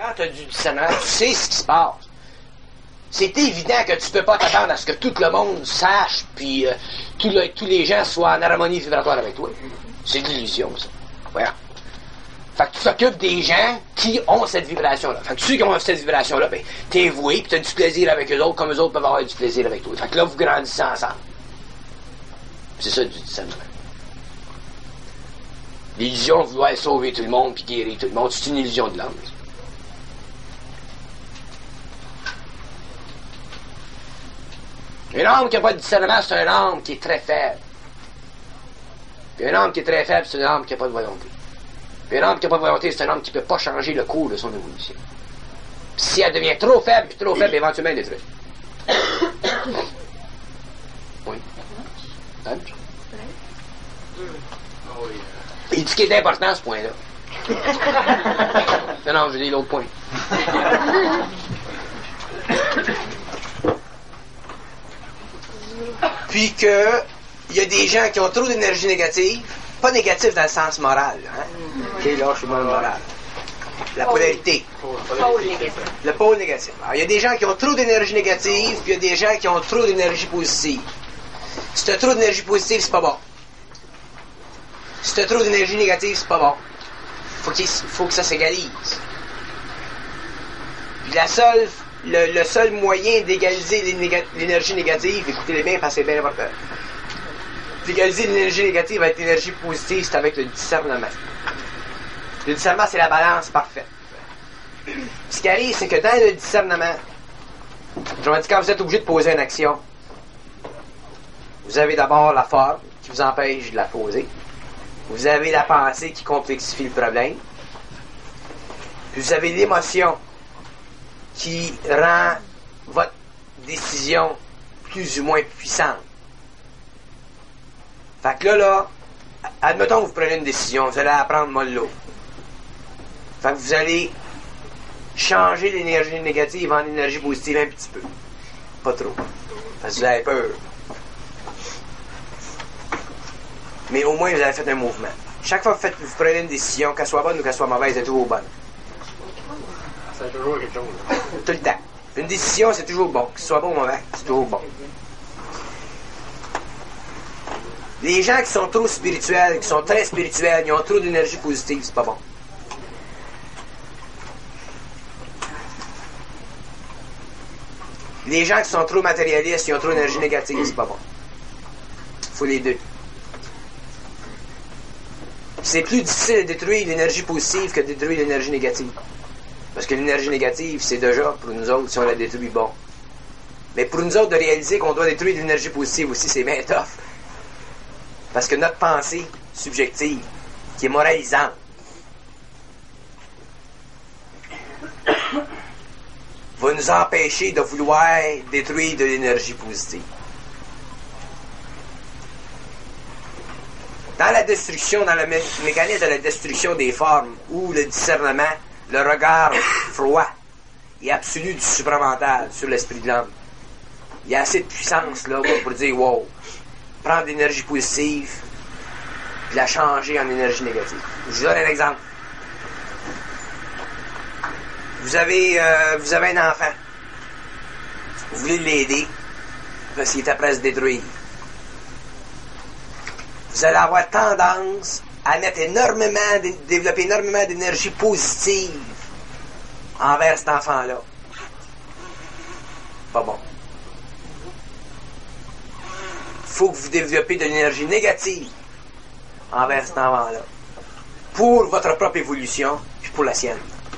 quand tu as du discernement, tu sais ce qui se passe. C'est évident que tu peux pas t'attendre à ce que tout le monde sache, puis tous les gens soient en harmonie vibratoire avec toi. C'est de l'illusion, ça. Voilà. Fait que tu t'occupes des gens qui ont cette vibration-là. Fait que ceux qui ont cette vibration-là, ben, t'es voué, puis t'as du plaisir avec eux autres, comme eux autres peuvent avoir du plaisir avec toi. Fait que là, vous grandissez ensemble. C'est ça, du discernement. L'illusion de vouloir sauver tout le monde, puis guérir tout le monde, c'est une illusion de l'âme. Un homme qui n'a pas de discernement, c'est un homme qui est très faible. Puis un homme qui est très faible, c'est un homme qui n'a pas de volonté. Puis un homme qui n'a pas de volonté, c'est un homme qui ne peut pas changer le cours de son évolution. Puis si elle devient trop faible, éventuellement, elle est détruite. Oui. Punch? Il dit qu'il est important, ce point-là. Non, je dis l'autre point. Puis que il y a des gens qui ont trop d'énergie négative, pas négative dans le sens moral, hein? Ok, là, je suis dans le moral. La polarité. Le pôle négatif. Alors, il y a des gens qui ont trop d'énergie négative, puis il y a des gens qui ont trop d'énergie positive. Si tu as trop d'énergie positive, c'est pas bon. Si tu as trop d'énergie négative, c'est pas bon. Faut que ça s'égalise. Puis le seul moyen d'égaliser l'énergie négative, écoutez-les bien parce que c'est bien important. D'égaliser l'énergie négative avec l'énergie positive, c'est avec le discernement. Le discernement, c'est la balance parfaite. Ce qui arrive, c'est que dans le discernement, je vous dis, quand vous êtes obligé de poser une action, vous avez d'abord la forme qui vous empêche de la poser. Vous avez la pensée qui complexifie le problème. Puis vous avez l'émotion qui rend votre décision plus ou moins puissante. Fait que là, admettons que vous prenez une décision, vous allez la prendre mollo. Fait que vous allez changer l'énergie négative en énergie positive un petit peu. Pas trop. Parce que vous avez peur. Mais au moins, vous avez fait un mouvement. Chaque fois que vous prenez une décision, qu'elle soit bonne ou qu'elle soit mauvaise, elle est toujours bonne. C'est toujours quelque chose. Tout le temps. Une décision, c'est toujours bon. Que ce soit bon ou mauvais, c'est toujours bon. Les gens qui sont trop spirituels, qui sont très spirituels, ils ont trop d'énergie positive, c'est pas bon. Les gens qui sont trop matérialistes, ils ont trop d'énergie négative, c'est pas bon. Il faut les deux. C'est plus difficile de détruire l'énergie positive que de détruire l'énergie négative. Parce que l'énergie négative, c'est déjà, pour nous autres, si on la détruit, bon. Mais pour nous autres, de réaliser qu'on doit détruire l'énergie positive aussi, c'est bien tough. Parce que notre pensée subjective, qui est moralisante, va nous empêcher de vouloir détruire de l'énergie positive. Dans la destruction, dans le mécanisme de la destruction des formes, ou le discernement, le regard froid et absolu du supramental sur l'esprit de l'homme, il y a assez de puissance là pour dire wow, prendre l'énergie positive et la changer en énergie négative. Je vous donne un exemple. Vous avez un enfant. Vous voulez l'aider parce qu'il est après se détruire. Vous allez avoir tendance à développer énormément d'énergie positive envers cet enfant-là. Pas bon. Faut que vous développez de l'énergie négative envers cet enfant-là. Pour votre propre évolution, puis pour la sienne.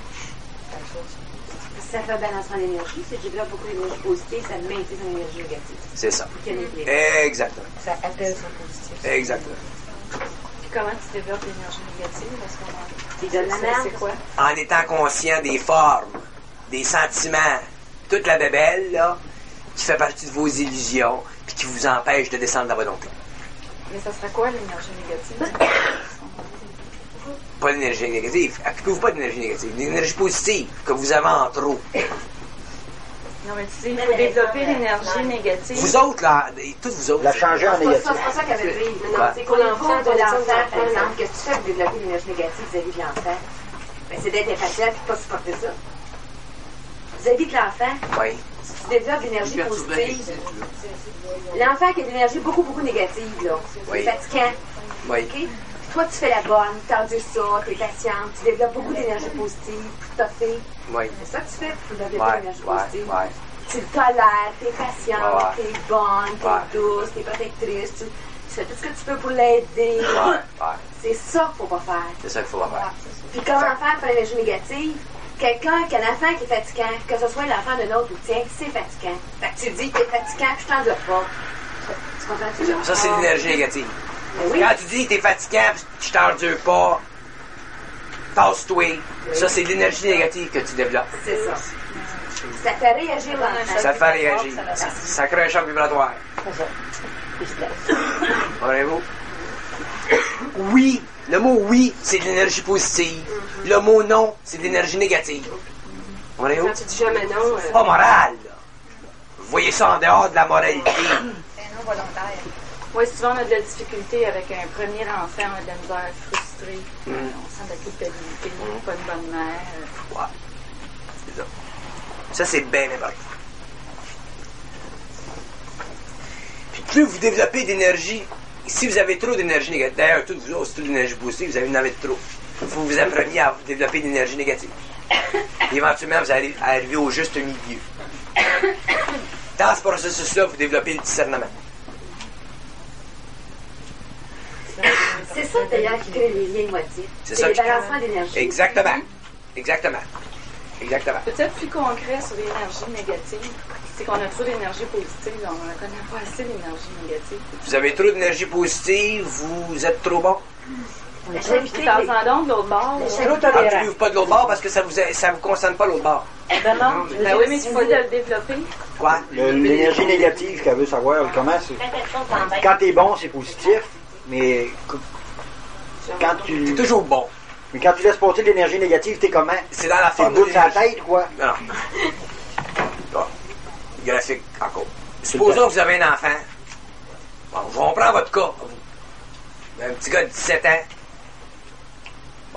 Ça fait balancer l'énergie, c'est que développe beaucoup d'énergie positive, ça maintient son énergie négative. C'est ça. Exactement. Ça appelle son positif. Exactement. Puis comment tu développes l'énergie négative? Tu donnes la merde. C'est quoi? En étant conscient des formes, des sentiments, toute la bébelle, là, qui fait partie de vos illusions, puis qui vous empêche de descendre dans la volonté. Mais ça serait quoi l'énergie négative? Pas d'énergie négative. Occupez-vous pas d'énergie négative. L'énergie positive que vous avez en trop. Non, mais tu sais, il faut développer l'énergie négative. Vous autres, là, toutes vous autres. La changer en négatif. C'est pas ça qu'elle veut dire. C'est pour l'enfant, de l'enfant, par exemple, qu'est-ce que tu fais pour développer l'énergie négative vis-à-vis de l'enfant? Ben, c'est d'être impatient et de ne pas supporter ça. Vous avez dit que l'enfant, Oui. si tu développes l'énergie positive, l'enfant qui a de l'énergie beaucoup, beaucoup négative, là, Oui. c'est fatigant. Oui. OK? Toi, tu fais la bonne, tu endures ça, tu es patiente, tu développes beaucoup d'énergie positive pour toffer. Oui. C'est ça que tu fais pour développer Ouais, l'énergie ouais, positive. ouais. Tu le tolères, tu es patiente, Ouais. tu es bonne, tu es Ouais. douce, tu es protectrice, tu fais tout ce que tu peux pour l'aider. Ouais. C'est ça qu'il ne faut pas faire. C'est ça qu'il faut faire. Puis comment faire pour l'énergie négative? Quelqu'un qui a un enfant qui est fatigant, que ce soit l'enfant d'un autre ou le tien, c'est fatigant. Fait que tu dis que t'es fatigant, puis je t'endure pas. Tu comprends-tu? Ça, c'est l'énergie négative. Ben oui. Quand tu dis que t'es fatigant, pis je t'endure pas, tasse-toi. Ça, c'est l'énergie négative que tu développes. C'est ça. Ça fait réagir l'enfant. Ça te fait réagir. Ça crée un choc vibratoire. Voyez-vous? Oui. Le mot oui, c'est de l'énergie positive. Le mot non, c'est de l'énergie négative. Voyez-vous? Quand tu dis jamais non, C'est pas moral, là. Vous voyez ça en dehors de la moralité. Oui, souvent on a de la difficulté avec un premier enfant, on a de la misère frustré, on sent de la culpabilité, pas une bonne mère. Ouais. C'est ça. Ça, c'est bien important. Puis plus vous développez d'énergie, si vous avez trop d'énergie négative, d'ailleurs, toutes vous autres, c'est toute l'énergie positive, vous en avez trop. Il faut que vous appreniez à développer de l'énergie négative. Et éventuellement, vous allez arriver au juste milieu. Dans ce processus-là, vous développez le discernement. c'est ça d'ailleurs qui crée les liens émotifs. C'est C'est ça les qui- balancements d'énergie. Exactement. Exactement. Exactement. Peut-être plus concret sur l'énergie négative, c'est qu'on a trop d'énergie positive, on ne connaît pas assez l'énergie négative. Vous avez trop d'énergie positive, vous êtes trop bon. La Puis charité, de temps en temps, de l'autre bord, Appuyez-vous pas de l'autre bord parce que ça vous concerne pas l'autre bord. ben oui, mais il faut de le développer. Quoi? L'énergie négative qu'elle veut savoir, comment c'est. Quand t'es bon, c'est positif, mais quand C'est tu. toujours bon. Mais quand tu laisses passer de l'énergie négative, t'es comment? C'est dans la T'es forme bout de sa l'énergie. tête, quoi. Non. Bon. Graphique encore. Supposons que vous avez un enfant. Bon, on prend votre cas. Un petit gars de 17 ans. Bon.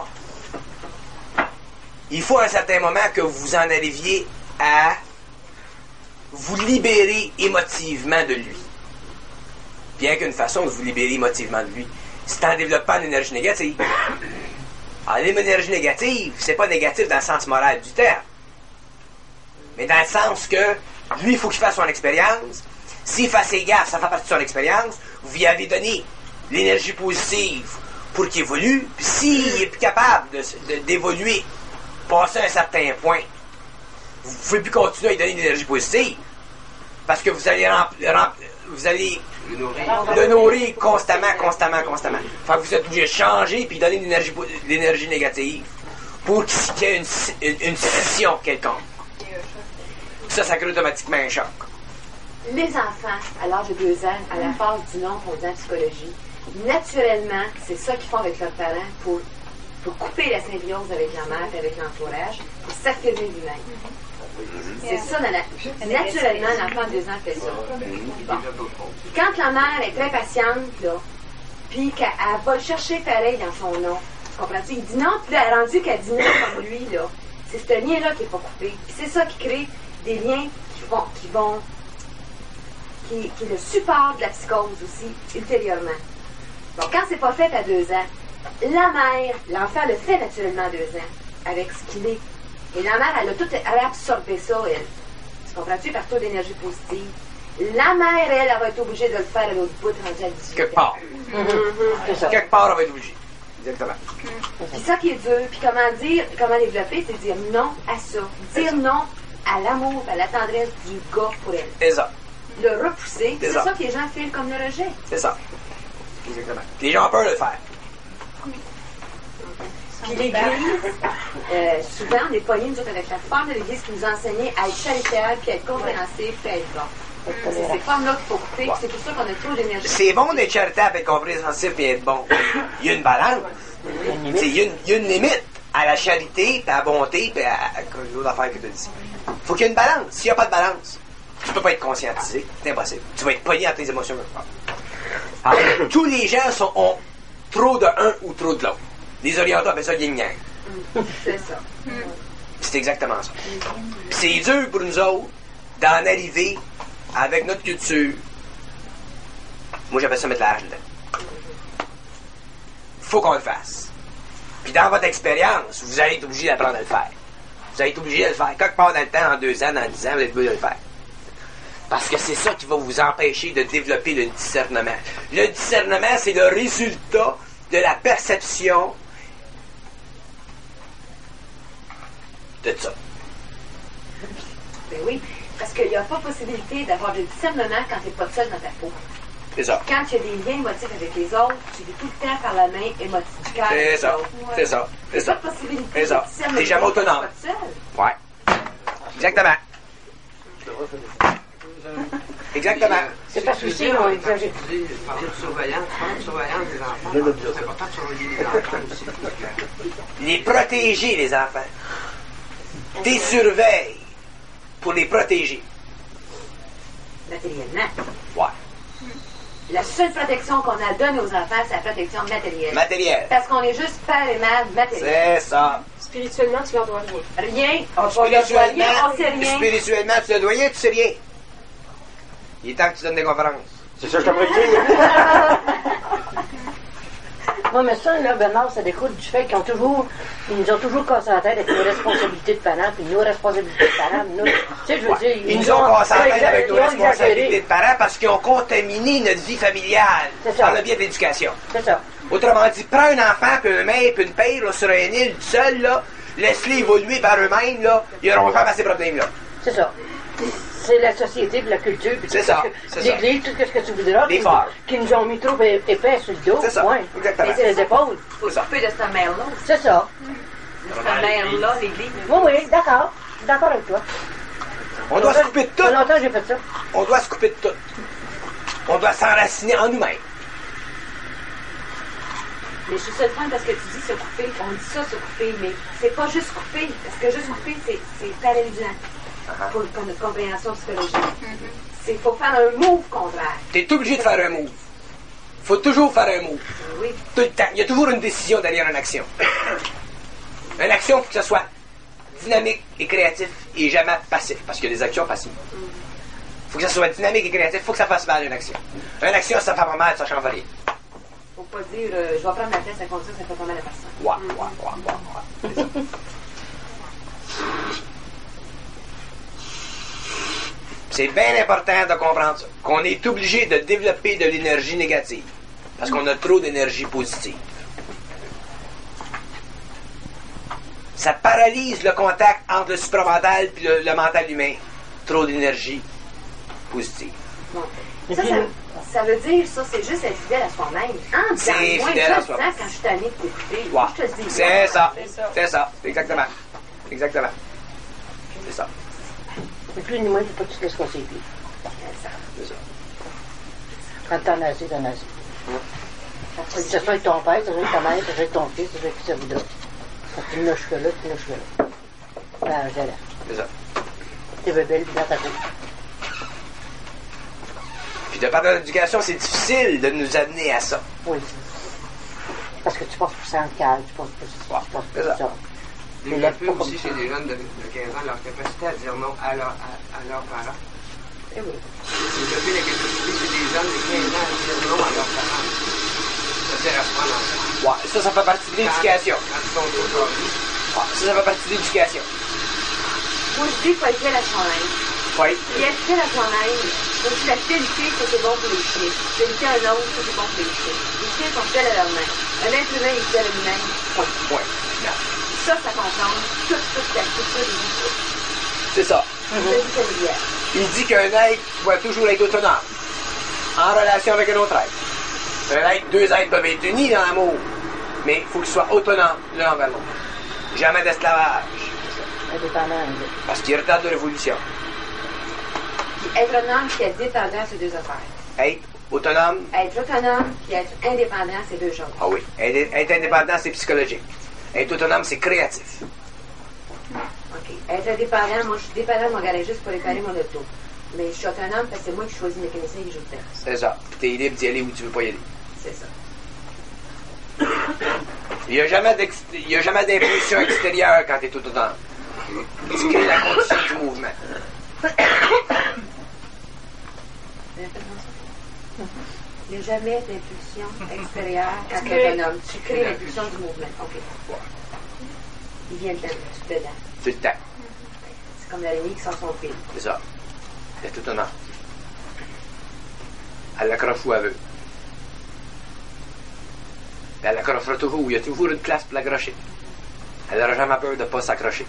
Il faut à un certain moment que vous en arriviez à vous libérer émotivement de lui. Bien qu'une façon de vous libérer émotivement de lui, c'est en développant l'énergie négative. Alors, l'énergie négative, c'est pas négatif dans le sens moral du terme. Mais dans le sens que lui, il faut qu'il fasse son expérience. S'il fait ses gaffes, ça fait partie de son expérience. Vous lui avez donné l'énergie positive pour qu'il évolue. Puis s'il est plus capable d'évoluer, passer un certain point, vous ne pouvez plus continuer à lui donner de l'énergie positive. Parce que vous allez le nourrir constamment. Fait que vous êtes obligé de changer puis donner de l'énergie négative pour qu'il y ait une scission quelconque. Ça crée automatiquement un choc. Les enfants, à l'âge de 2 ans, à la phase du non qu'on dit en psychologie, naturellement, c'est ça qu'ils font avec leurs parents pour couper la symbiose avec la mère et avec l'entourage, pour s'affirmer lui-même. C'est ça, naturellement, l'enfant de 2 ans fait ça. Bon. Quand la mère est très patiente, là, puis qu'elle va le chercher pareil dans son nom, tu comprends-tu? Il dit non, puis là, elle a rendu qu'elle dit non comme lui, là. C'est ce lien-là qui n'est pas coupé. Puis c'est ça qui crée des liens qui est le support de la psychose aussi, ultérieurement. Donc, quand c'est pas fait à 2 ans, la mère, l'enfant le fait naturellement à 2 ans, avec ce qu'il est. Et la mère, elle a absorbé ça, elle. Tu comprends-tu? Par taux d'énergie positive. La mère, elle va être obligée de le faire à l'autre bout, rendue à 18 ans. Quelque part. Quelque part, on va être obligé. Exactement. Puis ça qui est dur, puis comment développer, c'est dire non à ça. Dire non à l'amour, à la tendresse du gars pour elle. C'est ça. Le repousser, C'est c'est ça. ça que les gens filent comme le rejet. C'est ça. Exactement. Les gens ont peur de le faire. Puis l'Église, souvent, on est pognés, nous autres, avec la forme de l'Église qui nous enseignait à être charitaire, puis à être compréhensif, puis à être bon. C'est ces formes-là qu'il faut couper, puis c'est pour ça qu'on a trop d'énergie. C'est bon d'être charitable, être compréhensif et être bon. Il y a une balance. Il y a une limite à la charité, puis à la bonté, puis à l'autre affaire que tu as dit. Faut qu'il y ait une balance. S'il n'y a pas de balance, tu peux pas être conscientisé. C'est impossible. Tu vas être pogné à tes émotions. Alors, tous les gens ont trop de un ou trop de l'autre. Les orientaux appellent ça yin-yang. C'est ça. C'est exactement ça. C'est dur pour nous autres d'en arriver avec notre culture. Moi, j'appelle ça mettre la hache dedans. Faut qu'on le fasse. Puis dans votre expérience, vous allez être obligé d'apprendre à le faire. Vous allez être obligé de le faire. Quelque part dans le temps, en 2 ans, dans 10 ans, vous êtes obligé de le faire. Parce que c'est ça qui va vous empêcher de développer le discernement. Le discernement, c'est le résultat de la perception de ça. Ben oui, parce qu'il n'y a pas possibilité d'avoir du discernement quand tu n'es pas seul dans ta peau. C'est ça. Quand tu as des liens émotifs avec les autres, tu vis tout le temps par la main émotive du cœur. C'est ça. C'est ça. C'est ça. Pas de possibilité. C'est ça. T'es jamais autonome. Tu n'es pas seul. Ouais. Exactement. Exactement. C'est parce que si on exagère. Parler de surveillance, surveillance des enfants. C'est important de surveiller les enfants aussi. Les protéger, les enfants. T'es surveilles pour les protéger. Matériellement. Ouais. La seule protection qu'on a donnée aux enfants, c'est la protection matérielle. Matériel. Parce qu'on est juste père et mère matériel. C'est ça. Spirituellement, tu leur dois rien. Rien. On leur doit rien, on sait rien. Spirituellement, tu te dois rien, tu sais rien. Il est temps que tu donnes des conférences. C'est ça que je t'ai dire. Moi, mais ça, là, Bernard, ça découle du fait qu'ils nous ont toujours cassé la tête avec nos responsabilités de parents, puis nos responsabilités de parents. Tu sais, je veux dire, Ils nous ont cassé la tête avec nos responsabilités de parents parce qu'ils ont contaminé notre vie familiale par le biais de l'éducation. C'est ça. Autrement dit, prends un enfant, puis une mère, puis une père, là, sur une île, tout seul, là, laisse-les évoluer par eux-mêmes, là, ils n'auront jamais ces problèmes-là. C'est ça. C'est la société, puis la culture, puis C'est ça, c'est ça. l'Église, tout ce que tu voudras, Les phares. qui nous ont mis trop épais sur le dos. C'est ça, Ouais. exactement. Et c'est les épaules. Il faut s'occuper de cette mère-là. C'est ça. De cette mère-là, l'Église. Oui, oui, d'accord. Je suis d'accord avec toi. On doit se couper de Ça fait tout. longtemps que j'ai fait ça. On doit se couper de tout. On doit s'enraciner en nous-mêmes. Mais je suis seule fan parce que tu dis se couper. On dit ça, se couper, mais c'est pas juste couper. Parce que juste couper, c'est paralysant pour notre compréhension psychologique. Il faut faire un move contraire. T'es obligé de faire un move. Faut toujours faire un move. Oui. Tout le temps. Il y a toujours une décision derrière une action. Une action, il faut que ce soit dynamique et créatif et jamais passif. Parce qu'il y a des actions passives. Il faut que ça soit dynamique et créatif. Il faut que ça fasse mal une action. Une action, ça fait pas mal, ça change rien. Faut pas dire, je vais prendre ma tête, ça compte ça fait pas mal à personne. Ouais. C'est ça. C'est bien important de comprendre ça. Qu'on est obligé de développer de l'énergie négative. Parce qu'on a trop d'énergie positive. Ça paralyse le contact entre le supramental et le mental humain. Trop d'énergie positive. Bon. Ça veut dire, ça, c'est juste être fidèle à soi-même. C'est moi, fidèle à je soi-même. sens quand je suis tannée de t'écouter. Ouais. Je te le dis. C'est ça. C'est ça. Exactement. Exactement. C'est ça. Et plus ni moins, il ne faut pas que tu te laisses casser les pieds. C'est ça. Quand t'en as assez, t'en as assez. Que ce soit avec ton père, que ce soit avec ta mère, que ce soit avec ton fils, que ce soit avec qui ça voudra. Quand tu n'as cheveux là, tu n'as cheveux là. Ben, j'ai l'air. C'est ça. T'es belle, puis dans ta peau. Puis de par l'éducation, c'est difficile de nous amener à ça. Oui. Parce que tu passes pour syndical, tu passes pour ça, tu passes c'est pour ça. ça. Développer aussi chez les jeunes de 15 ans leur capacité à dire non à leurs parents. Eh oui. Développer la capacité chez les jeunes de 15 ans à dire non à leurs parents. C'est-à-dire à se prendre en charge. Ouais, ça fait partie de l'éducation. Quand ils sont trop tardés. Ouais, ça fait partie de l'éducation. Moi, je dis qu'il faut être fidèle à soi-même. Oui. Puis être fidèle à soi-même, donc la fidélité, ça c'est bon pour les chiens. Fidélité à un autre, ça c'est bon pour les chiens. Les chiens sont fidèles à leur-même. Un être humain est fidèle à lui-même. Oui. Ça comprend toute la culture des vie. C'est ça. La vie familiale. Il dit qu'un être doit toujours être autonome. En relation avec un autre être. Deux êtres peuvent être unis dans l'amour. Mais il faut qu'ils soient autonomes l'un envers l'autre. Jamais d'esclavage. Indépendant. Parce qu'il retarde de l'évolution. Puis être autonome puis être dépendant, c'est deux affaires. Être autonome. Être autonome puis être indépendant, c'est deux choses. Ah oui. Être indépendant, c'est psychologique. Être autonome, c'est créatif. OK. Être indépendant, moi je suis dépendant de mon garagiste pour réparer mon auto. Mais je suis autonome parce que c'est moi qui choisis le mécanicien et que je le fais. C'est ça. Puis t'es libre d'y aller où tu veux pas y aller. C'est ça. Il n'y a jamais d'impulsion extérieure quand tu es tout dedans. Tu crées la condition du mouvement. Il n'y a jamais d'impulsion extérieure quand tu es autonome. Tu crées l'impulsion du mouvement. OK. Il vient dedans, tout dedans. C'est le temps. C'est comme l'araignée qui sort son fil. C'est ça. Elle est tout dedans. Elle l'accroche où elle veut. Elle l'accrochera toujours. Il y a toujours une place pour l'accrocher. Elle n'aura jamais peur de ne pas s'accrocher.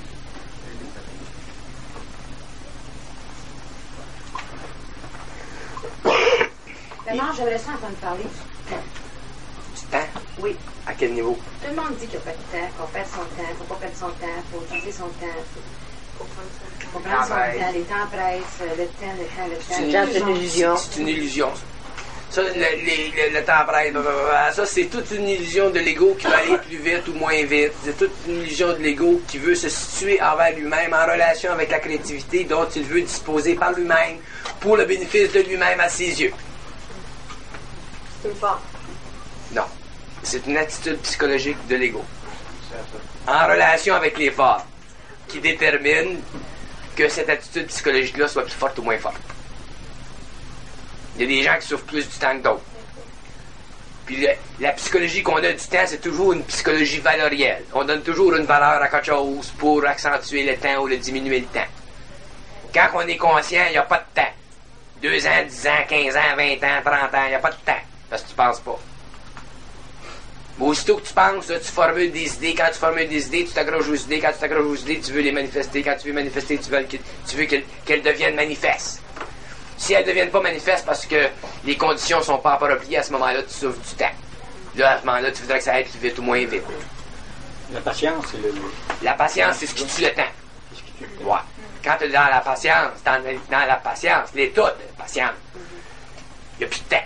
Maintenant, j'aimerais ça entendre parler du temps. Du temps? Oui. À quel niveau? Tout le monde dit qu'il n'y a pas de temps, qu'on perd son temps, qu'il ne faut pas perdre son temps, il faut utiliser son temps. Il faut prendre son temps, les temps pressent, le temps. C'est une illusion. C'est une illusion, ça. Ça, le temps presse, ça, c'est toute une illusion de l'ego qui va aller plus vite ou moins vite. C'est toute une illusion de l'ego qui veut se situer envers lui-même, en relation avec la créativité dont il veut disposer par lui-même pour le bénéfice de lui-même à ses yeux. C'est une forme. Non. C'est une attitude psychologique de l'ego. En relation avec l'effort, qui détermine que cette attitude psychologique-là soit plus forte ou moins forte. Il y a des gens qui souffrent plus du temps que d'autres. Puis la psychologie qu'on a du temps, c'est toujours une psychologie valorielle. On donne toujours une valeur à quelque chose pour accentuer le temps ou le diminuer le temps. Quand on est conscient, il n'y a pas de temps. 2 ans, 10 ans, 15 ans, 20 ans, 30 ans, il n'y a pas de temps. Parce que tu penses pas. Mais aussitôt que tu penses, là, tu formules des idées. Quand tu formules des idées, tu t'accroches aux idées. Quand tu t'accroches aux idées, tu veux les manifester. Quand tu veux manifester, tu veux qu'elles deviennent manifestes. Si elles ne deviennent pas manifestes parce que les conditions ne sont pas appropriées, à ce moment-là, tu souffres du temps. Là, à ce moment-là, tu voudrais que ça aille plus vite ou moins vite. La patience, c'est le... La patience, c'est ce qui tue le temps. Ouais. Quand tu es dans la patience, l'état de patience, il n'y a plus de temps.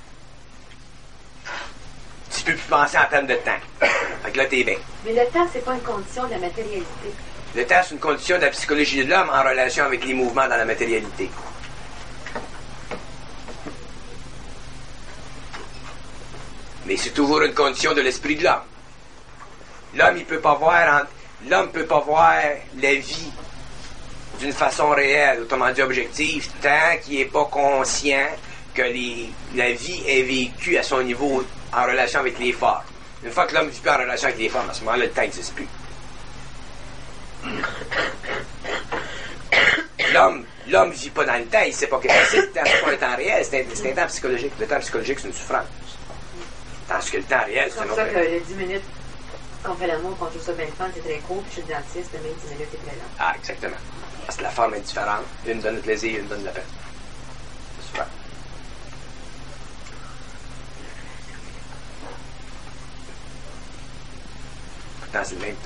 Tu ne peux plus penser en termes de temps. Fait que là, t'es bien. Mais le temps, c'est pas une condition de la matérialité. Le temps, c'est une condition de la psychologie de l'homme en relation avec les mouvements dans la matérialité. Mais c'est toujours une condition de l'esprit de l'homme. L'homme, il peut pas voir l'homme peut pas voir la vie d'une façon réelle, autrement dit objective, tant qu'il n'est pas conscient que la vie est vécue à son niveau en relation avec l'effort. Une fois que l'homme ne vit plus en relation avec l'effort, à ce moment-là, le temps n'existe plus. L'homme ne vit pas dans le temps, il ne sait pas que c'est le temps, c'est pas un temps réel, c'est un temps psychologique. Le temps psychologique, c'est une souffrance. Tandis que le temps réel, c'est un autre. C'est pour ça que les 10 minutes qu'on fait l'amour, qu'on trouve ça bien fun, c'est très court, puis chez le dentiste, le même 10 minutes est très long. Ah, exactement. Parce que la forme est différente. Une donne le plaisir, une donne la peine. C'est super. Pourtant, c'est le même temps.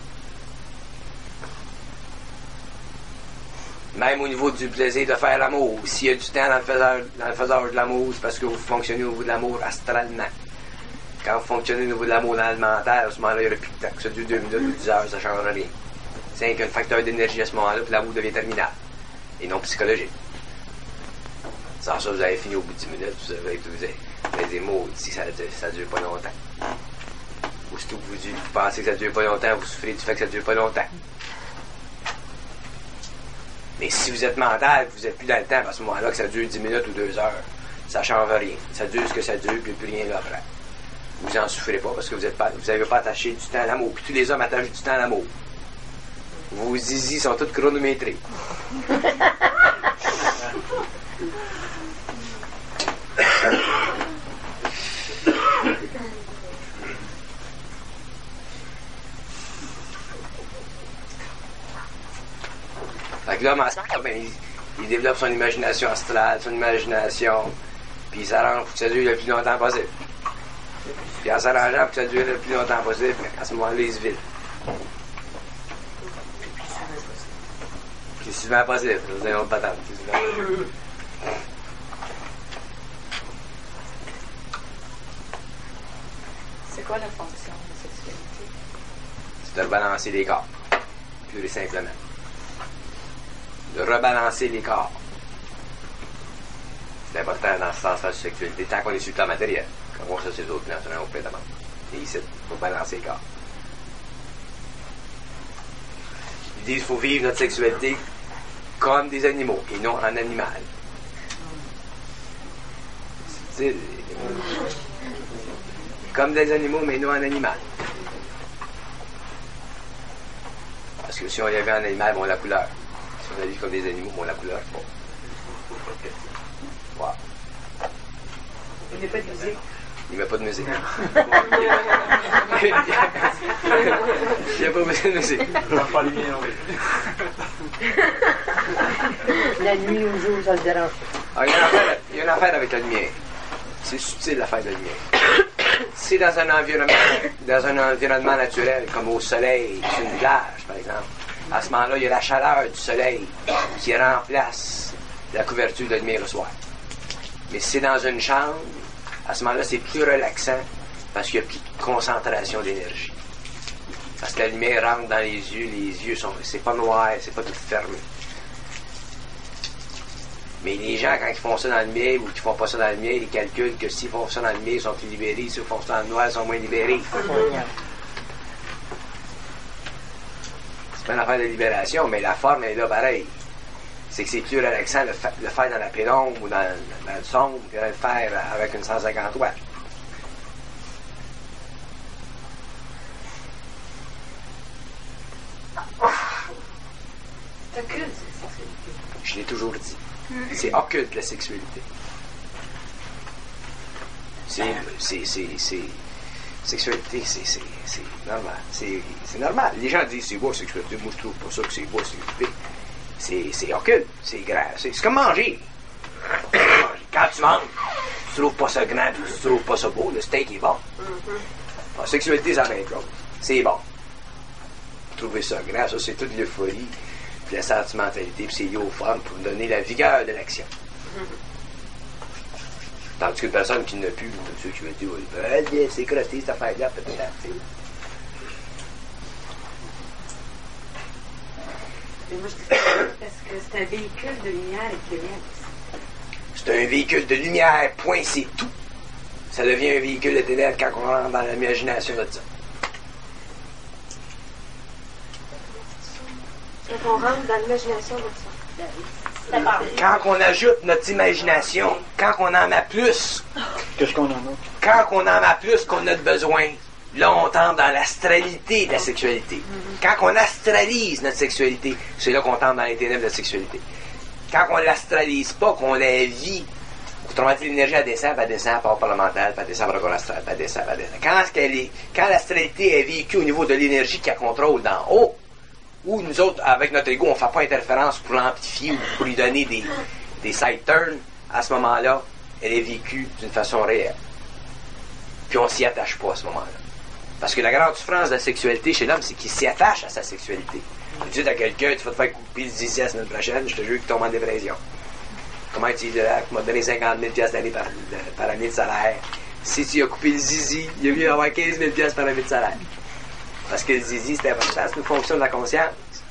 Même au niveau du plaisir de faire l'amour. S'il y a du temps dans le faisage de l'amour, c'est parce que vous fonctionnez au niveau de l'amour astralement. Quand vous fonctionnez au niveau de l'amour dans le mental, à ce moment-là, il n'y aurait plus de temps. Que ça dure 2 minutes ou 10 heures, ça ne changera rien. C'est qu'un facteur d'énergie à ce moment-là, puis l'amour devient terminal. Et non psychologique. Sans ça, vous avez fini au bout de 10 minutes, vous avez des mots, si ça ne dure pas longtemps. Aussitôt que vous pensez que ça ne dure pas longtemps, vous souffrez du fait que ça ne dure pas longtemps. Mais si vous êtes mental, vous n'êtes plus dans le temps, à ce moment-là, que ça dure 10 minutes ou 2 heures, ça ne change rien. Ça dure ce que ça dure, puis il n'y a plus rien là après. Vous n'en souffrez pas parce que vous n'avez pas attaché du temps à l'amour. Puis tous les hommes attachent du temps à l'amour. Vos zizi sont toutes chronométrées. Fait que l'homme, il développe son imagination astrale, son imagination, puis il s'arrange pour que ça dure le plus longtemps possible. Puis en s'arrangeant pour que ça dure le plus longtemps possible, à ce moment-là, il se vide. C'est souvent possible, c'est une autre patente. C'est quoi la fonction de la sexualité? C'est de rebalancer les corps, plus simplement. De rebalancer les corps. C'est important dans ce sens-là de sexualité, tant qu'on est sur le plan matériel. Quand on voit ça, c'est d'autres plans, c'est un autre plan d'abord. Et ici, pour balancer le corps. Ils disent qu'il faut vivre notre sexualité comme des animaux et non en animal. C'est comme des animaux, mais non en animal. Parce que si on y avait un animal, bon, la couleur. Si on a vu comme des animaux, bon, la couleur, bon. Wow. Il n'y a pas de musique. Il met pas de musique. Il n'y a pas besoin de musique. La nuit ou jour, ça le dérange. Alors, il y a une affaire avec la lumière. C'est subtil l'affaire de la lumière. C'est dans un environnement naturel, comme au soleil, sur une plage, par exemple. À ce moment-là, il y a la chaleur du soleil qui remplace la couverture de lumière le soir. Mais si c'est dans une chambre, à ce moment-là, c'est plus relaxant parce qu'il n'y a plus de concentration d'énergie. Parce que la lumière rentre dans les yeux sont, c'est pas noir, c'est pas tout fermé. Mais les gens, quand ils font ça dans le lumière ou qu'ils font pas ça dans le lumière, ils calculent que s'ils font ça dans le lumière, ils sont plus libérés, s'ils font ça dans le noir, ils sont moins libérés. C'est pas une affaire de libération, mais la forme est là pareil. C'est que c'est plus relaxant le faire dans la pénombre ou dans le sombre que de le faire avec une 150 watts. C'est occulte, cette sexualité. Je l'ai toujours dit. C'est occulte, la sexualité. Sexualité, c'est normal. C'est normal. Les gens disent c'est beau, sexualité. Moi, je trouve pas ça que c'est beau, sexualité. C'est occulte, c'est grand. C'est comme manger. Quand tu manges, tu trouves pas ça grand, tu trouves pas ça beau, le steak est bon. La sexualité, c'est la même chose. C'est bon. Trouver ça grand, ça, c'est toute l'euphorie, puis la sentimentalité, puis c'est lié aux femmes pour donner la vigueur de l'action. Tandis qu'une personne qui n'a plus de sexualité, c'est crotté cette affaire-là, peut-être. Et moi, je dis parce que c'est un véhicule de lumière et de ténèbres. C'est un véhicule de lumière, point, c'est tout. Ça devient un véhicule de ténèbres quand on rentre dans l'imagination de ça. Quand on rentre dans l'imagination de ça. Quand on ajoute notre imagination, quand on en a plus, Qu'est-ce qu'on en a? quand on en a plus qu'on a de besoin, là, on tombe dans l'astralité de la sexualité. Quand on astralise notre sexualité, c'est là qu'on tombe dans les ténèbres de la sexualité. Quand on l'astralise pas, qu'on la vit, autrement dit, l'énergie, elle descend, elle part par le mental, elle descend par le corps astral, elle descend. Quand l'astralité est vécue au niveau de l'énergie qui la contrôle d'en haut, où nous autres, avec notre ego, on ne fait pas interférence pour l'amplifier ou pour lui donner des side turns, à ce moment-là, elle est vécue d'une façon réelle. Puis on s'y attache pas à ce moment-là. Parce que la grande souffrance de la sexualité chez l'homme, c'est qu'il s'y attache à sa sexualité. Tu dis à quelqu'un, tu vas te faire couper le zizi la semaine prochaine, je te jure qu'il tombe en dépression. Comment tu dis là, tu m'as donné 50 000 $ d'année par année de salaire. Si tu as coupé le zizi, il y a mieux d'avoir 15 000 $ par année de salaire. Parce que le zizi, c'est important, c'est une fonction de la conscience.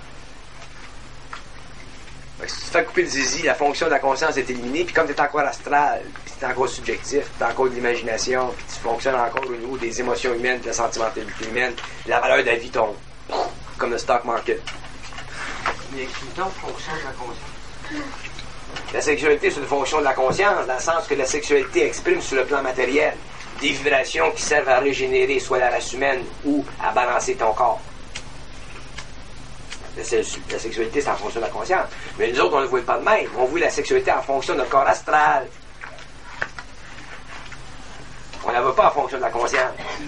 Fait que si tu te fais couper le zizi, la fonction de la conscience est éliminée, puis comme tu es encore astral, puis tu es encore subjectif, tu as encore de l'imagination, puis tu fonctionnes encore au niveau des émotions humaines, de la sentimentalité humaine, la valeur de la vie tombe. Comme le stock market. Mais c'est une fonction de la conscience. La sexualité, c'est une fonction de la conscience, dans le sens que la sexualité exprime sur le plan matériel des vibrations qui servent à régénérer soit la race humaine ou à balancer ton corps. La sexualité, c'est en fonction de la conscience. Mais nous autres, on ne le voit pas de même. On voit la sexualité en fonction de notre corps astral. On ne la voit pas en fonction de la conscience.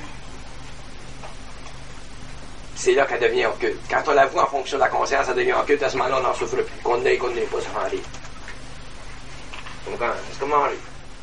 C'est là qu'elle devient occulte. Quand on la voit en fonction de la conscience, elle devient occulte. À ce moment-là, on n'en souffre plus. Qu'on n'ait pas, ça va aller. C'est comme manger.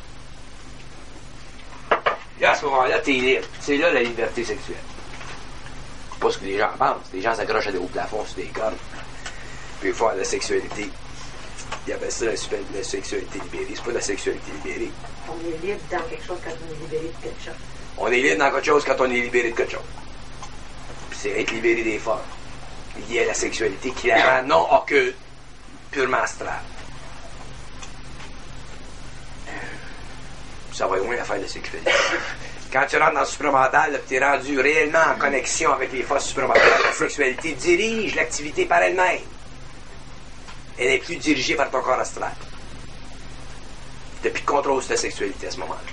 Là, à ce moment-là, t'es libre. C'est là la liberté sexuelle. Pas ce que les gens pensent. Les gens s'accrochent à des hauts plafonds sur des cordes. Puis ils font la sexualité. Ils appellent ça la sexualité libérée. C'est pas la sexualité libérée. On est libre dans quelque chose quand on est libéré de quelque chose. On est libre dans quelque chose quand on est libéré de quelque chose. Puis c'est être libéré des formes liées à la sexualité qui la rend non occulte, purement astrale. Ça va loin l'affaire de sexualité. Quand tu rentres dans le supramental, tu es rendu réellement en connexion avec les forces supramentales. La sexualité dirige l'activité par elle-même. Elle n'est plus dirigée par ton corps astral. Tu n'as plus de contrôle sur ta sexualité à ce moment-là.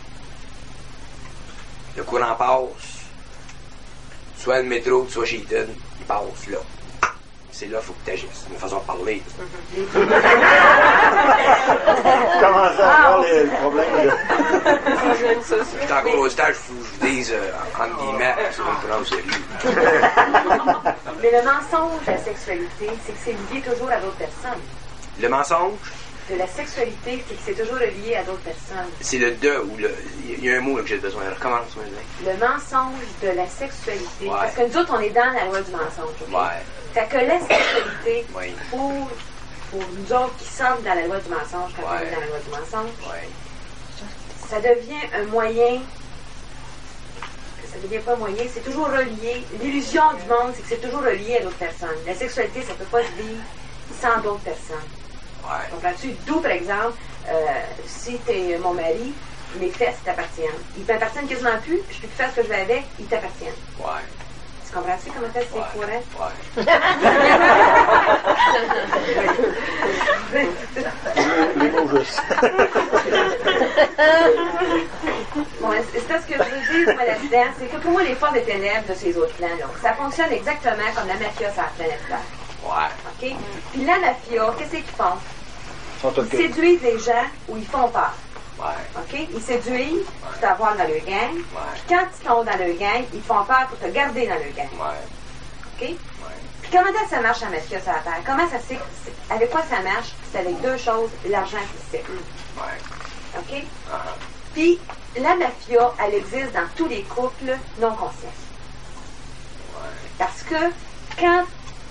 Le courant passe, soit le métro, soit chez Eaton, il passe là. C'est là qu'il faut que tu agisses. C'est une façon de parler. Comment ça faire le problème de... Je suis encore au stage, il faut que je vous dise, entre guillemets, c'est une prendre au sérieux. Mais le mensonge de la sexualité, c'est que c'est lié toujours à d'autres personnes. Le mensonge, De la sexualité, c'est que c'est toujours lié à d'autres personnes. c'est le de ou le. Il y a un mot là, que j'ai besoin. Recommence, moi, Le mensonge de la sexualité. Ouais. Parce que nous autres, on est dans la loi du mensonge. ok? Ouais. Fait que la sexualité, Oui. pour nous autres qui sommes dans la loi du mensonge, quand on Ouais. est dans la loi du mensonge, Ouais. ça devient un moyen. Ça devient pas un moyen, c'est toujours relié. L'illusion du monde, c'est que c'est toujours relié à d'autres personnes. La sexualité, ça peut pas se vivre sans d'autres personnes. Ouais. Comprends-tu? D'où, par exemple, si t'es mon mari, mes fesses t'appartiennent. Ils m'appartiennent quasiment plus, je peux plus faire ce que je veux avec, ils t'appartiennent. Ouais. Tu comprends-tu comment ça, c'est courant? Ouais. Les mots justes. Bon, c'est ça ce que je veux dire, moi, là-dedans, c'est que pour moi, les forces des ténèbres de ces autres plans-là, ça fonctionne exactement comme la mafia sur la planète Terre. Ouais. OK? Puis la mafia, qu'est-ce qu'ils font? Ils sont tous Ils séduisent les gens où ils font peur. Ouais. OK? Ils séduisent pour t'avoir dans leur gang. Ouais. Puis quand ils sont dans leur gang, ils font peur pour te garder dans leur gang. Ouais. OK? Ouais. Puis comment ça marche la mafia sur la Terre? Comment ça c'est avec quoi ça marche? C'est avec deux choses, l'argent et le sexe. Ouais. OK? Uh-huh. Puis la mafia, elle existe dans tous les couples non conscients. Ouais. Parce que quand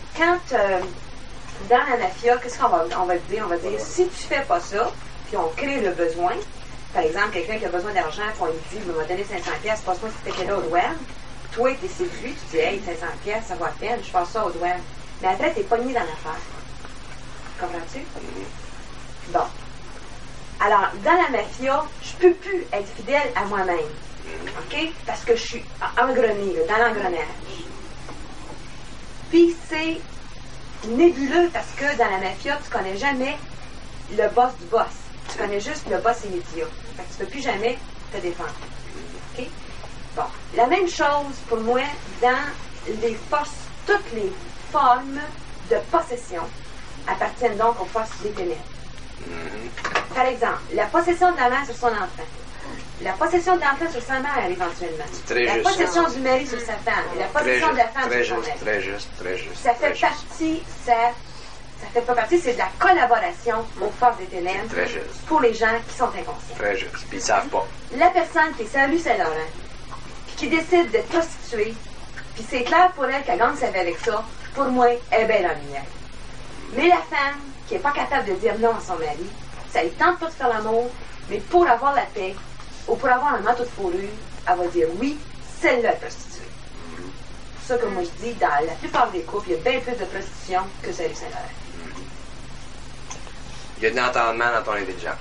dans la mafia, qu'est-ce qu'on va dire? On va dire, si tu fais pas ça, puis on crée le besoin, par exemple, quelqu'un qui a besoin d'argent, puis on lui dit, il m'a donné 500$, passe-moi ce ticket-là aux douanes. Toi, t'es séduit, tu dis, hey, 500$, ça vaut à peine, je passe ça aux douanes. Mais après, t'es pogné dans l'affaire. Comprends-tu? Bon. Alors, dans la mafia, je peux plus être fidèle à moi-même. OK? Parce que je suis engrenée, là, dans l'engrenage. Puis c'est nébuleux parce que dans la mafia, tu connais jamais le boss du boss. Tu connais juste le boss immédiat. Fait que tu peux plus jamais te défendre. OK? Bon. La même chose pour moi dans les forces, toutes les formes de possession appartiennent donc aux forces des ténèbres. Par exemple, la possession de la mère sur son enfant. La possession de l'enfant sur sa mère, éventuellement. Très La juste. possession du mari sur sa femme. La Très possession juste, de la femme très sur son juste, mari. très juste, très juste. Ça fait très juste. partie, ça fait pas partie, c'est de la collaboration aux forces des ténèbres Très juste. pour les gens qui sont inconscients. Très juste. Puis ils savent pas. La personne qui est Salut Saint-Laurent, puis qui décide de prostituer, puis c'est clair pour elle qu'elle gagne sa vie avec ça, pour moi, elle est belle en lumière. Mais la femme qui est pas capable de dire non à son mari, ça ne tente pas de faire l'amour, mais pour avoir la paix, ou pour avoir un manteau de fourrure, elle va dire oui, celle-là est prostituée. C'est pour ça que moi je dis, dans la plupart des couples, il y a bien plus de prostitution que Salut Saint-Laurent. Il y a de l'entendement dans ton intelligence.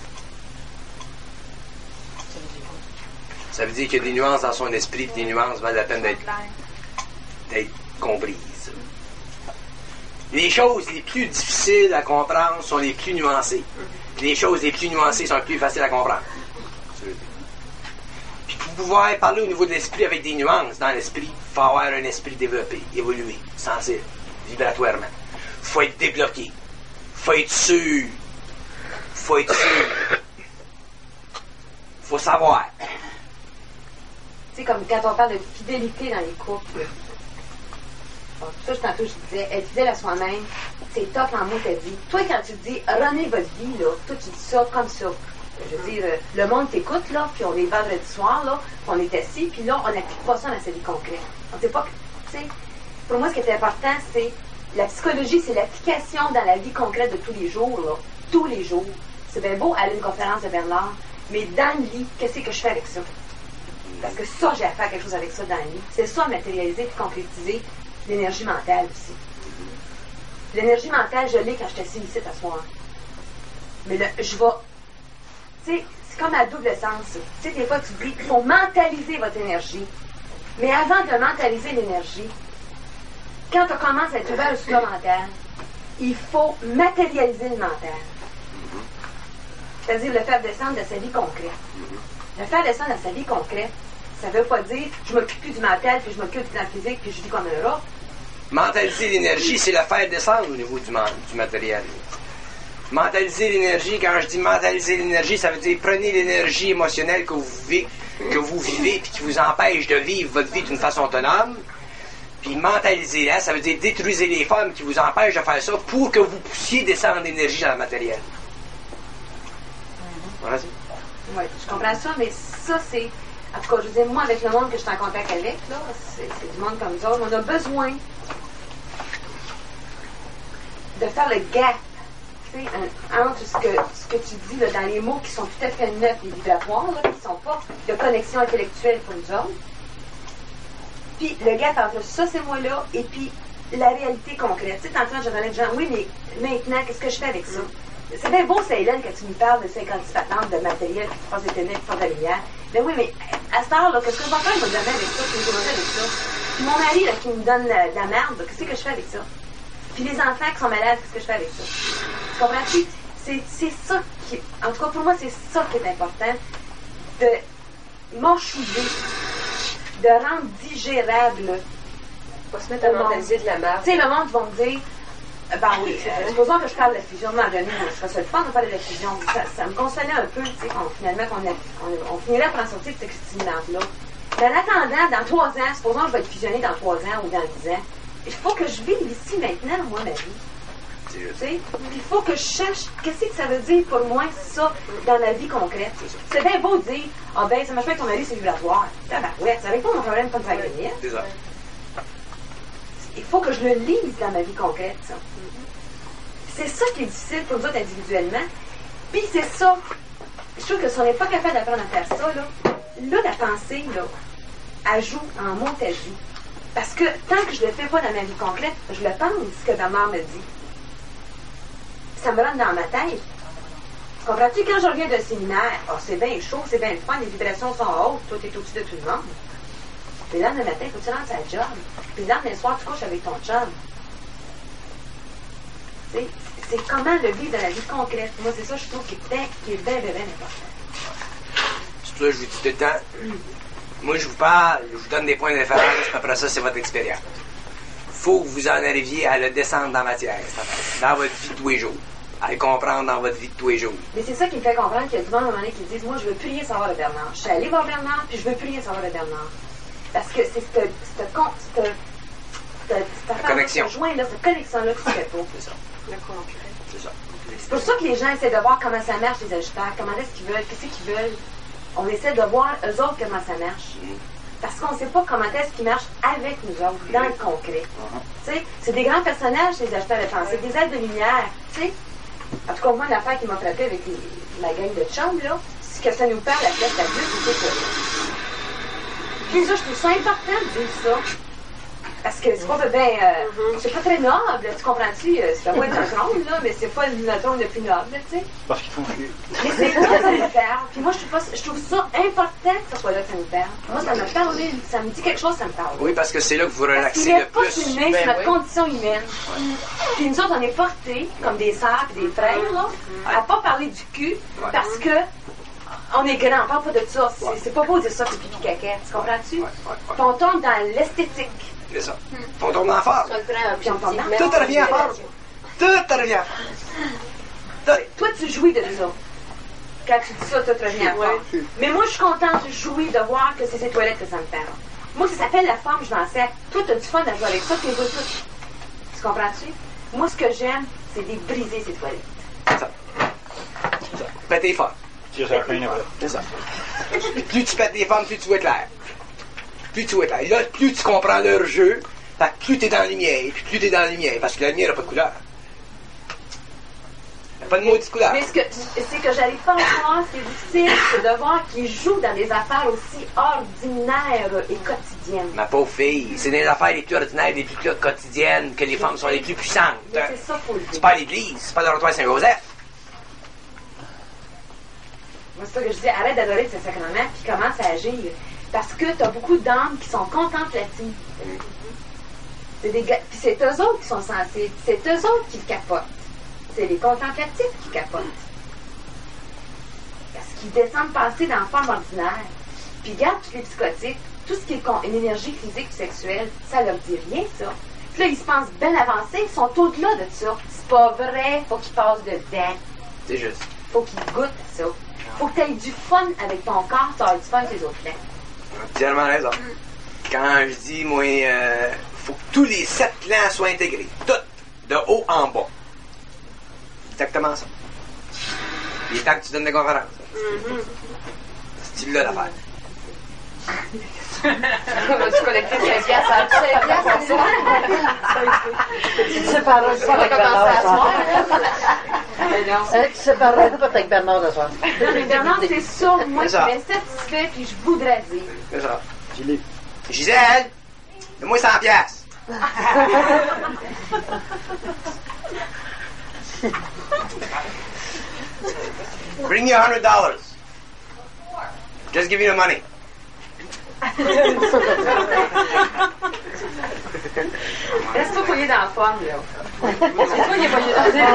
Ça veut dire qu'il y a des nuances dans son esprit, puis des nuances valent la peine d'être comprises. Les choses les plus difficiles à comprendre sont les plus nuancées. Les choses les plus nuancées sont les plus faciles à comprendre. Puis pour pouvoir parler au niveau de l'esprit avec des nuances dans l'esprit, il faut avoir un esprit développé, évolué, sensible, vibratoirement. Il faut être débloqué. Il faut être sûr. Il faut être sûr. Il faut savoir. Tu sais, comme quand on parle de fidélité dans les couples. Bon, ça, tantôt, je disais, être fidèle à soi-même, c'est top en mots, t'as dit. Toi, quand tu dis, renez votre vie, là, toi, tu dis ça comme ça. Je veux dire, le monde t'écoute, là, puis on est vendredi soir, là, puis on est assis, puis là, on n'applique pas ça dans sa vie concrète. On sait pas que, tu sais, pour moi, ce qui est important, c'est, la psychologie, c'est l'application dans la vie concrète de tous les jours, là. Tous les jours. C'est bien beau aller à une conférence de Bernard, mais dans le lit, qu'est-ce que je fais avec ça? Parce que ça, j'ai à faire quelque chose avec ça dans le lit. C'est ça, matérialiser et concrétiser l'énergie mentale aussi. L'énergie mentale, je l'ai quand je t'assis ici ce soir. Mais je vais... Tu sais, c'est comme à double sens. Tu sais, des fois, tu dis qu'il faut mentaliser votre énergie. Mais avant de mentaliser l'énergie, quand on commence à être ouvert au supplémentaire, il faut matérialiser le mental. C'est-à-dire le faire descendre de sa vie concrète. Le faire descendre de sa vie concrète, ça ne veut pas dire je m'occupe plus du mental, puis je m'occupe de la physique, puis je vis comme un rat. Mentaliser l'énergie, c'est le faire descendre au niveau du matériel. Mentaliser l'énergie, quand je dis mentaliser l'énergie, ça veut dire prenez l'énergie émotionnelle que vous vivez puis qui vous empêche de vivre votre vie d'une façon autonome, puis mentalisez-la, ça veut dire détruisez les formes qui vous empêchent de faire ça pour que vous puissiez descendre l'énergie dans le matériel. Vas-y. Oui, je comprends ça, mais ça, c'est... En tout cas, je veux dire, moi, avec le monde que je suis en contact avec, là, c'est du monde comme ça, on a besoin de faire le gap, tu sais, entre ce que tu dis là, dans les mots qui sont tout à fait neufs et vibratoires, là, qui ne sont pas de connexion intellectuelle pour nous autres, puis le gap entre ça, ces mots-là, et puis la réalité concrète. Tu sais, tantôt, je parlais de gens, oui, mais maintenant, qu'est-ce que je fais avec ça? C'est bien beau, c'est Hélène, quand tu nous parles de 56 patentes, de matériel, qui passe des ténèbres, qui font de la lumière. Mais oui, mais à cette heure-là, qu'est-ce que je vais faire, moi, demain, avec ça? Qu'est-ce que je vais faire avec ça? Puis mon mari, là, qui me donne de la merde, qu'est-ce que je fais avec ça? Puis les enfants qui sont malades, qu'est-ce que je fais avec ça? Tu comprends-tu? C'est ça qui... En tout cas, pour moi, c'est ça qui est important. De m'enchouiller, de rendre digérable. Pas se mettre à mentaliser de la merde. Tu sais, le monde va me dire... Ben oui, supposons que je parle de la fusion, moi, René, je serais seule femme de parler de la fusion. Ça me consolait un peu, tu sais, finalement, on finirait par en sortir de cette stimulant-là. Mais en attendant, dans 3 ans, supposons que je vais être fusionnée dans 3 ans ou dans 10 ans, il faut que je vive ici maintenant, moi, ma vie. Tu sais, il faut que je cherche qu'est-ce que ça veut dire pour moi, ça, dans la vie concrète. C'est bien beau de dire, ah ben, ça marche pas avec ton mari, c'est vibratoire. Ah ben ouais, ça règle pas mon problème comme ça gagnait. Il faut que je le lise dans ma vie concrète, ça. C'est ça qui est difficile pour nous autres individuellement. Puis c'est ça. Je trouve que si on n'est pas capable d'apprendre à faire ça, là, la pensée, là, elle joue en montagie. Parce que tant que je ne le fais pas dans ma vie concrète, je le pense ce que ma mère me dit. Ça me rentre dans ma tête. Comprends-tu, quand je reviens d'un séminaire, oh, c'est bien chaud, c'est bien froid, les vibrations sont hautes, toi, t'es au-dessus de tout le monde. Puis le lendemain matin, il faut que tu rentres à la job. Puis le lendemain soir, tu couches avec ton chum. C'est comment le vivre dans la vie concrète. Moi, c'est ça, je trouve, qui est bien important. C'est pour ça que je vous dis tout le temps, moi, je vous parle, je vous donne des points de référence, puis après ça, c'est votre expérience. Il faut que vous en arriviez à le descendre dans la matière, dans votre vie de tous les jours. À le comprendre dans votre vie de tous les jours. Mais c'est ça qui me fait comprendre qu'il y a du monde à un moment donné qui disent, moi, je veux plus rien savoir de Bernard. Je suis allée voir Bernard, puis je veux plus rien savoir de Bernard. Parce que c'est cette connexion. Ce joint-là, cette connexion-là qui se fait pas. C'est ça. Le concret. C'est ça. C'est pour ça que les gens essaient de voir comment ça marche, les ajusteurs, comment est-ce qu'ils veulent, qu'est-ce qu'ils veulent. On essaie de voir eux autres comment ça marche. Parce qu'on ne sait pas comment est-ce qu'ils marchent avec nous autres, dans le concret. Tu sais, c'est des grands personnages, les ajusteurs de pensée, des aides de lumière. Tu sais, en tout cas, moi, l'affaire qui m'a frappé avec ma gang de chambres, là, c'est que ça nous parle à la place adulte, c'est ça. Puis ça, je trouve ça important de dire ça. Parce que c'est pas c'est pas très noble, tu comprends-tu? Ça doit être un trône, là, mais c'est pas le trône le plus noble, tu sais. Parce qu'ils font chier. Mais c'est là que ça nous parle. Puis moi, je trouve ça important que ce soit là que ça nous parle. Moi, ça me parle, ça me dit quelque chose, ça me parle. Oui, parce que c'est là que vous Parce relaxez qu'il n'est le pas plus. humain, c'est notre condition humaine. Puis nous autres, on est portés, comme des sœurs et des frères, là, à pas parler du cul, parce que on est grand, on parle pas de ça. C'est pas beau de dire ça, c'est pipi caca. Tu comprends-tu? Puis on tombe dans l'esthétique. C'est ça. On tombe dans la forme. Puis on tombe dans Tout revient à forme. Tout revient à forme. Toi, tu jouis de ça. Quand tu dis ça, tout revient à forme. Mais moi, je suis contente de jouer, de voir que c'est ces toilettes que ça me parle. Moi, ça s'appelle la forme, je m'en sers. Toi, t'as du fun à jouer avec ça, tu les vois toutes. Tu comprends-tu? Moi, ce que j'aime, c'est de briser ces toilettes. C'est ça. Péter fort. Tire sur la fin, là. C'est ça. Plus tu pètes des formes, plus tu vois clair. Plus tu vois clair. Là, plus tu comprends leur jeu, plus tu es dans la lumière, puis plus tu es dans la lumière, parce que la lumière n'a pas de couleur. Il n'y a pas de maudite couleur. Mais c'est que j'arrive pas à voir, c'est difficile, c'est de voir qu'ils jouent dans des affaires aussi ordinaires et quotidiennes. Ma pauvre fille, c'est des affaires les plus ordinaires, les plus quotidiennes, que les femmes sont les plus puissantes. Mais c'est ça, faut le dire. C'est pas à l'église, c'est pas dans le retour Saint-Joseph. C'est ça que je dis, arrête d'adorer ce sacrement, puis commence à agir. Parce que tu as beaucoup d'âmes qui sont contemplatives. Puis c'est eux autres qui sont sensibles. C'est eux autres qui capotent. C'est les contemplatifs qui capotent. Parce qu'ils descendent passer dans la forme ordinaire. Puis regarde tous les psychotiques, tout ce qui est une énergie physique et sexuelle, ça leur dit rien, ça. Puis là, ils se pensent bien avancés, ils sont au-delà de ça. C'est pas vrai, faut qu'ils passent dedans. C'est juste. Faut qu'ils goûtent à ça. Faut que tu aies du fun avec ton corps, tu as du fun avec les autres plans. Tellement raison. Quand je dis, moi, faut que tous les 7 plans soient intégrés. Tout, de haut en bas. Exactement ça. Il est temps que tu donnes des conférences. C'est style-là l'affaire. On va-tu collecter 5 piastres à 5 piastres à soir? Tu te sépareras pas avec Bernard ce soir. Tu te sépareras pas avec Bernard ce soir. Mais Bernard, c'est ça, moi, qui m'insatisfait, puis je voudrais dire. C'est ça. Gisèle, donne-moi 100 piastres. Bring me $100. Just give me the money. Reste-toi poigné dans la forme, là. C'est toi qui es poigné dans le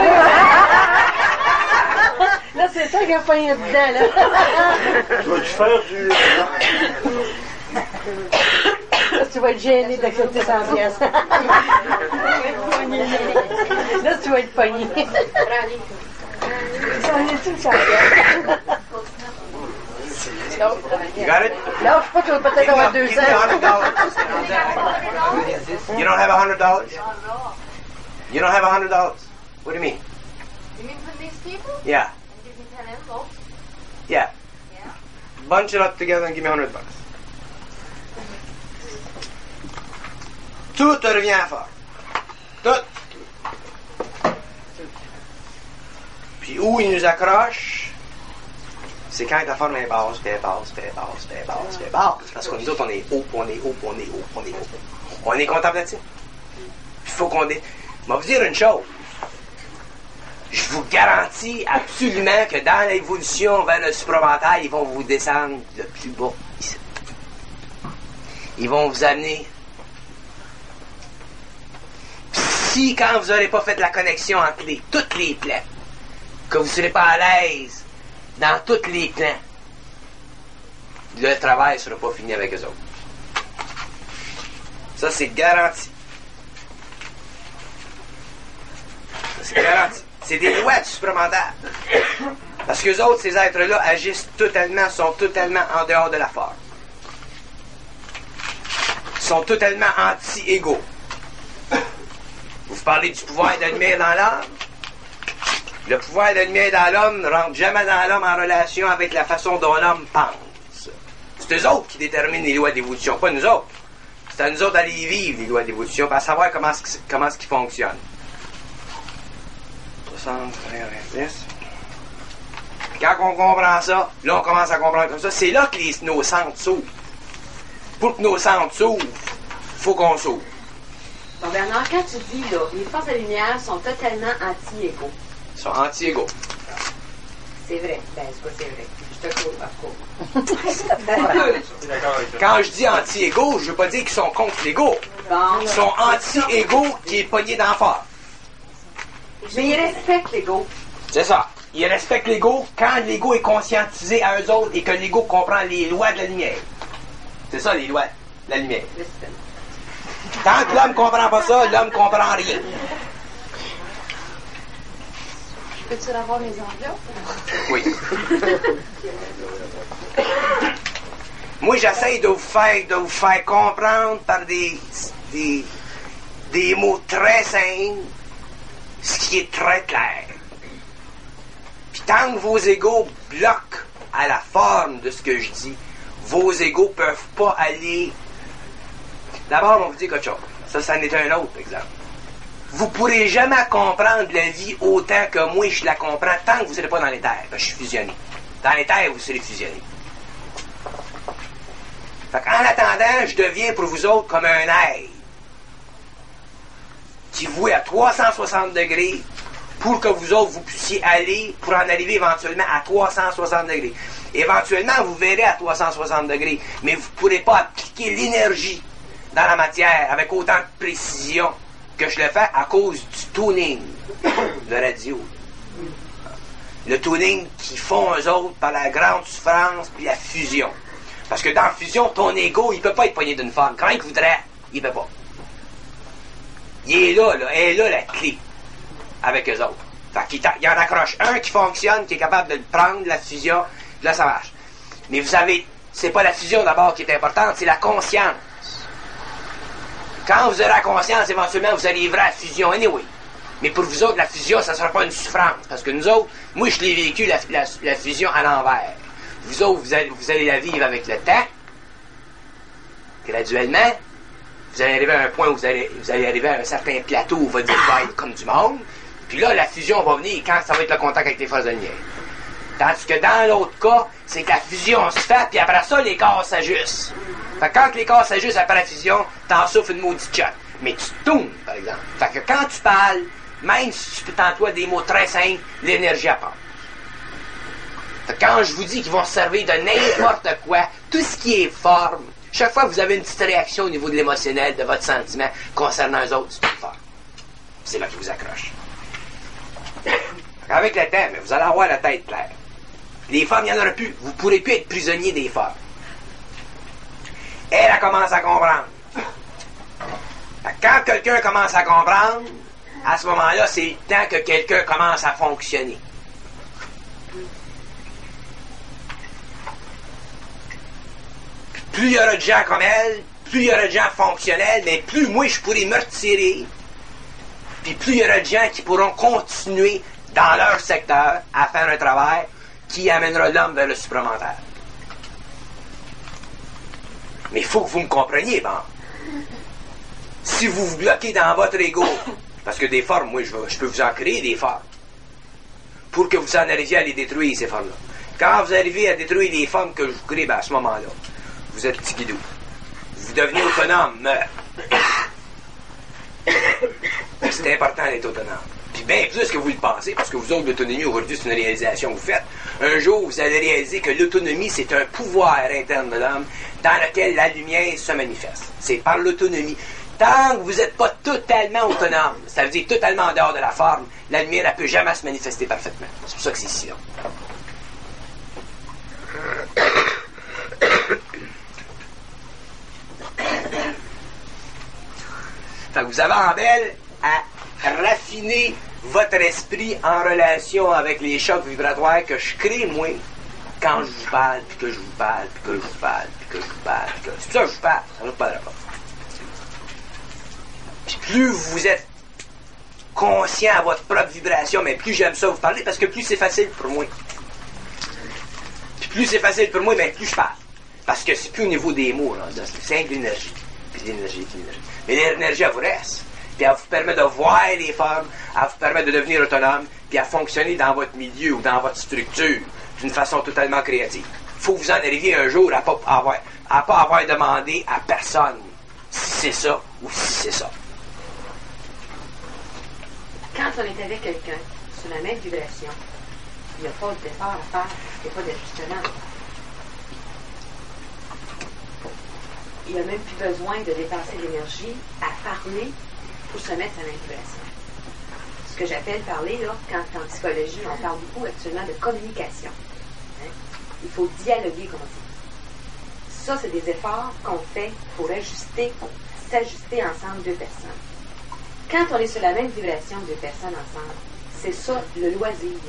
Là, c'est toi qui as poigné dedans, là. Tu vas-tu faire du... Là, tu vas être gêné d'accepter 100 piastres. Là, tu vas être pogné. Ça en est-tu, 100 piastres? You got it? Là, je sais pas, tu vas peut-être avoir 200. Give me $100. You don't have $100? You don't have $100? What do you mean? You mean for these people? Yeah. And give me 10 envelopes? Yeah. Yeah. Bunch it up together and give me $100. Tout te revient à faire. Tout. Puis où il nous accroche, c'est quand la forme est basse, puis elle basse, puis elle basse, puis elle basse, puis elle basse. Parce que nous autres, on est haut, puis on est haut, puis on est haut, puis on est haut. On est contemplatif. Il faut qu'on est... Je vais vous dire une chose. Je vous garantis absolument que dans l'évolution vers le supramental, ils vont vous descendre le plus bas ici. Ils vont vous amener... Si, quand vous n'aurez pas fait la connexion entre tous les plans, que vous ne serez pas à l'aise dans tous les plans, le travail ne sera pas fini avec eux autres. Ça, c'est garanti. Ça, c'est garanti. C'est des lois du supramental. Parce qu'eux autres, ces êtres-là, agissent totalement, sont totalement en dehors de la forme. Ils sont totalement anti-égaux. Vous parlez du pouvoir de la lumière dans l'homme. Le pouvoir de la lumière dans l'homme ne rentre jamais dans l'homme en relation avec la façon dont l'homme pense. C'est eux autres qui déterminent les lois d'évolution, pas nous autres. C'est à nous autres d'aller vivre les lois d'évolution, pour savoir comment ce qui fonctionne. 60, 10. Quand on comprend ça, là on commence à comprendre comme ça, c'est là que nos centres s'ouvrent. Pour que nos centres s'ouvrent, il faut qu'on s'ouvre. Bon, Bernard, quand tu dis, là, les forces de la lumière sont totalement anti-égaux. Ils sont anti-égaux. C'est vrai. Ben, c'est pas c'est vrai. Je te cours, Quand je dis anti-égaux, je veux pas dire qu'ils sont contre l'égaux. Bon. Ils sont anti-égaux qui est pogné d'en fort. Mais ils respectent l'ego. C'est ça. Ils respectent l'ego quand l'ego est conscientisé à eux autres et que l'ego comprend les lois de la lumière. C'est ça, les lois de la lumière. Tant que l'homme comprend pas ça, l'homme comprend rien. Peux-tu avoir mes enveloppes? Oui. Moi, j'essaie de vous faire comprendre par des mots très simples ce qui est très clair. Puis tant que vos égos bloquent à la forme de ce que je dis, vos égos peuvent pas aller... D'abord, on va vous dire quelque chose. Ça en est un autre exemple. Vous pourrez jamais comprendre la vie autant que moi je la comprends tant que vous ne serez pas dans les terres. Ben, je suis fusionné. Dans les terres, vous serez fusionné. Fait qu'en attendant, je deviens pour vous autres comme un air qui vouait à 360 degrés pour que vous autres, vous puissiez aller, pour en arriver éventuellement à 360 degrés. Éventuellement, vous verrez à 360 degrés, mais vous ne pourrez pas appliquer l'énergie dans la matière avec autant de précision que je le fais à cause du tuning de radio. Le tuning qu'ils font eux autres par la grande souffrance puis la fusion. Parce que dans la fusion, ton ego, il peut pas être poigné d'une femme. Quand il voudrait, il peut pas. Il est là, elle est là la clé avec eux autres. Fait qu'il y en accroche un qui fonctionne, qui est capable de le prendre, la fusion, là ça marche. Mais vous savez, c'est pas la fusion d'abord qui est importante, c'est la conscience. Quand vous aurez la conscience, éventuellement, vous arriverez à la fusion anyway. Mais pour vous autres, la fusion, ça ne sera pas une souffrance. Parce que nous autres, moi, je l'ai vécu, la fusion à l'envers. Vous autres, vous allez la vivre avec le temps. Graduellement, vous allez arriver à un point où vous allez arriver à un certain plateau où votre vie va être comme du monde. Puis là, la fusion va venir quand ça va être le contact avec les forces de lumière. Tandis que dans l'autre cas, c'est que la fusion se fait, puis après ça, les corps s'ajustent. Fait que quand les corps s'ajustent après la fusion, t'en souffles une maudite shot. Mais tu tournes, par exemple. Fait que quand tu parles, même si tu peux t'employer des mots très simples, l'énergie apparaît. Fait que quand je vous dis qu'ils vont se servir de n'importe quoi, tout ce qui est forme, chaque fois que vous avez une petite réaction au niveau de l'émotionnel, de votre sentiment concernant eux autres, c'est tout fort. C'est là qu'ils vous accrochent. Avec le temps, mais vous allez avoir la tête claire. Les femmes, il n'y en aura plus. Vous ne pourrez plus être prisonnier des femmes. Elle commence à comprendre. Quand quelqu'un commence à comprendre, à ce moment-là, c'est le temps que quelqu'un commence à fonctionner. Plus il y aura de gens comme elle, plus il y aura de gens fonctionnels, mais plus moi je pourrai me retirer, puis plus il y aura de gens qui pourront continuer dans leur secteur à faire un travail qui amènera l'homme vers le supramental. Mais il faut que vous me compreniez, bon. Si vous vous bloquez dans votre ego, parce que des formes, moi, je peux vous en créer des formes, pour que vous en arriviez à les détruire, ces formes-là. Quand vous arrivez à détruire les formes que je vous crée, ben à ce moment-là, vous êtes petit guidou. Vous devenez autonome. C'est important d'être autonome. Puis bien plus que vous le pensez, parce que vous autres, l'autonomie, aujourd'hui, c'est une réalisation que vous faites. Un jour, vous allez réaliser que l'autonomie, c'est un pouvoir interne de l'homme dans lequel la lumière se manifeste. C'est par l'autonomie. Tant que vous n'êtes pas totalement autonome, ça veut dire totalement en dehors de la forme, la lumière ne peut jamais se manifester parfaitement. C'est pour ça que c'est ici, là. Fait que vous avez en belle à raffiner votre esprit en relation avec les chocs vibratoires que je crée, moi, quand je vous parle, puis que je vous parle, puis que je vous parle, puis que je vous parle, puis que... C'est pour ça que je vous parle, ça ne vous parlera pas. Puis plus vous êtes conscient à votre propre vibration, mais plus j'aime ça vous parler, parce que plus c'est facile pour moi. Puis plus c'est facile pour moi, bien plus je parle. Parce que c'est plus au niveau des mots, là, c'est de l'énergie. Puis l'énergie, mais l'énergie, elle vous reste. Puis elle vous permet de voir les formes, elle vous permet de devenir autonome, puis à fonctionner dans votre milieu ou dans votre structure d'une façon totalement créative. Il faut que vous en arriviez un jour à pas avoir demandé à personne si c'est ça ou si c'est ça. Quand on est avec quelqu'un sur la même vibration, il n'y a pas d'effort à faire, il n'y a pas d'ajustement. Il n'y a même plus besoin de dépenser l'énergie à parler pour se mettre à la vibration. Ce que j'appelle parler, là, quand en psychologie, on parle beaucoup actuellement de communication. Hein? Il faut dialoguer, comme on dit. Ça, c'est des efforts qu'on fait pour s'ajuster ensemble deux personnes. Quand on est sur la même vibration deux personnes ensemble, c'est ça le loisir.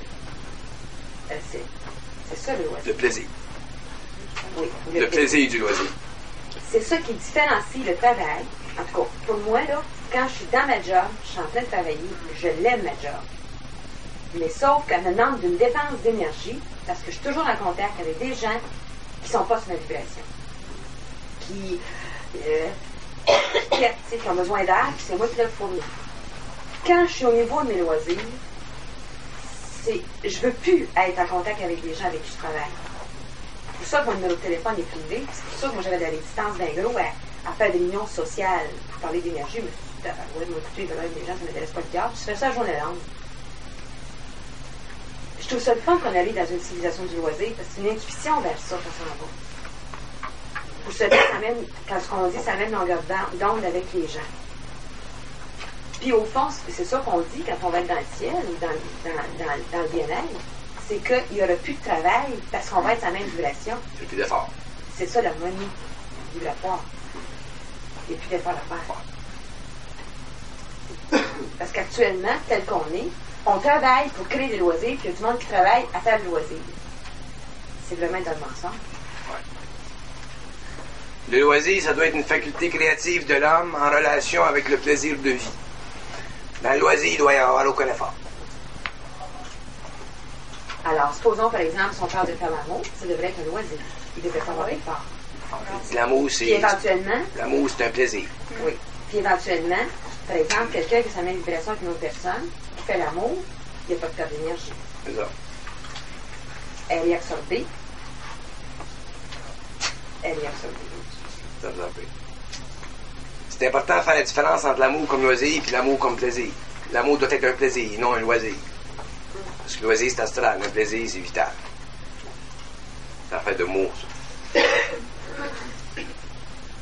C'est ça le loisir. Le plaisir. Oui. Le plaisir du loisir. C'est ça qui différencie le travail. En tout cas, pour moi, là, quand je suis dans ma job, je suis en train de travailler, je l'aime ma job. Mais sauf qu'elle me demande d'une dépense d'énergie, parce que je suis toujours en contact avec des gens qui sont pas sur ma vibration. Qui ont besoin d'air, puis c'est moi qui le fournis. Quand je suis au niveau de mes loisirs, je veux plus être en contact avec des gens avec qui je travaille. C'est pour ça que mon numéro de téléphone est privé. C'est pour ça que moi j'avais de la résistance d'un gros à faire des réunions sociales pour parler d'énergie. Mais moi, écoutez, des gens, ça ne m'intéresse pas le cœur. Je fais ça à journée longue. Je trouve ça le fun qu'on arrive dans une civilisation du loisir, parce que c'est une intuition vers ça qu'on s'en va. Pour se dire, ça mène, quand ce qu'on dit, ça mène longueur d'onde avec les gens. Puis au fond, c'est ça qu'on dit quand on va être dans le ciel ou dans le bien-être, c'est qu'il n'y aura plus de travail parce qu'on va être à la même vibration. C'est plus d'effort. C'est ça l'harmonie vibratoire. Il n'y a plus d'effort à faire. Parce qu'actuellement, tel qu'on est, on travaille pour créer des loisirs, puis il y a du monde qui travaille à faire du loisir. C'est vraiment dans le mensonge. Le loisir, ça doit être une faculté créative de l'homme en relation avec le plaisir de vie. Dans le loisir, il doit y avoir aucun effort. Alors, supposons par exemple, si on parle de faire l'amour, ça devrait être un loisir. Il devrait pas avoir d'effort. L'amour, Puis c'est... éventuellement, L'amour, c'est un plaisir. oui. Puis éventuellement, par exemple, quelqu'un qui s'amène une vibration avec une autre personne, qui fait l'amour, il n'y a pas de perte d'énergie. C'est ça. Elle est absorbée. Elle est absorbée. Ça vous en plaît. C'est important de faire la différence entre l'amour comme loisir et l'amour comme plaisir. L'amour doit être un plaisir, non un loisir. Parce que le loisir, c'est astral, le plaisir, c'est vital. Ça fait de mots, ça.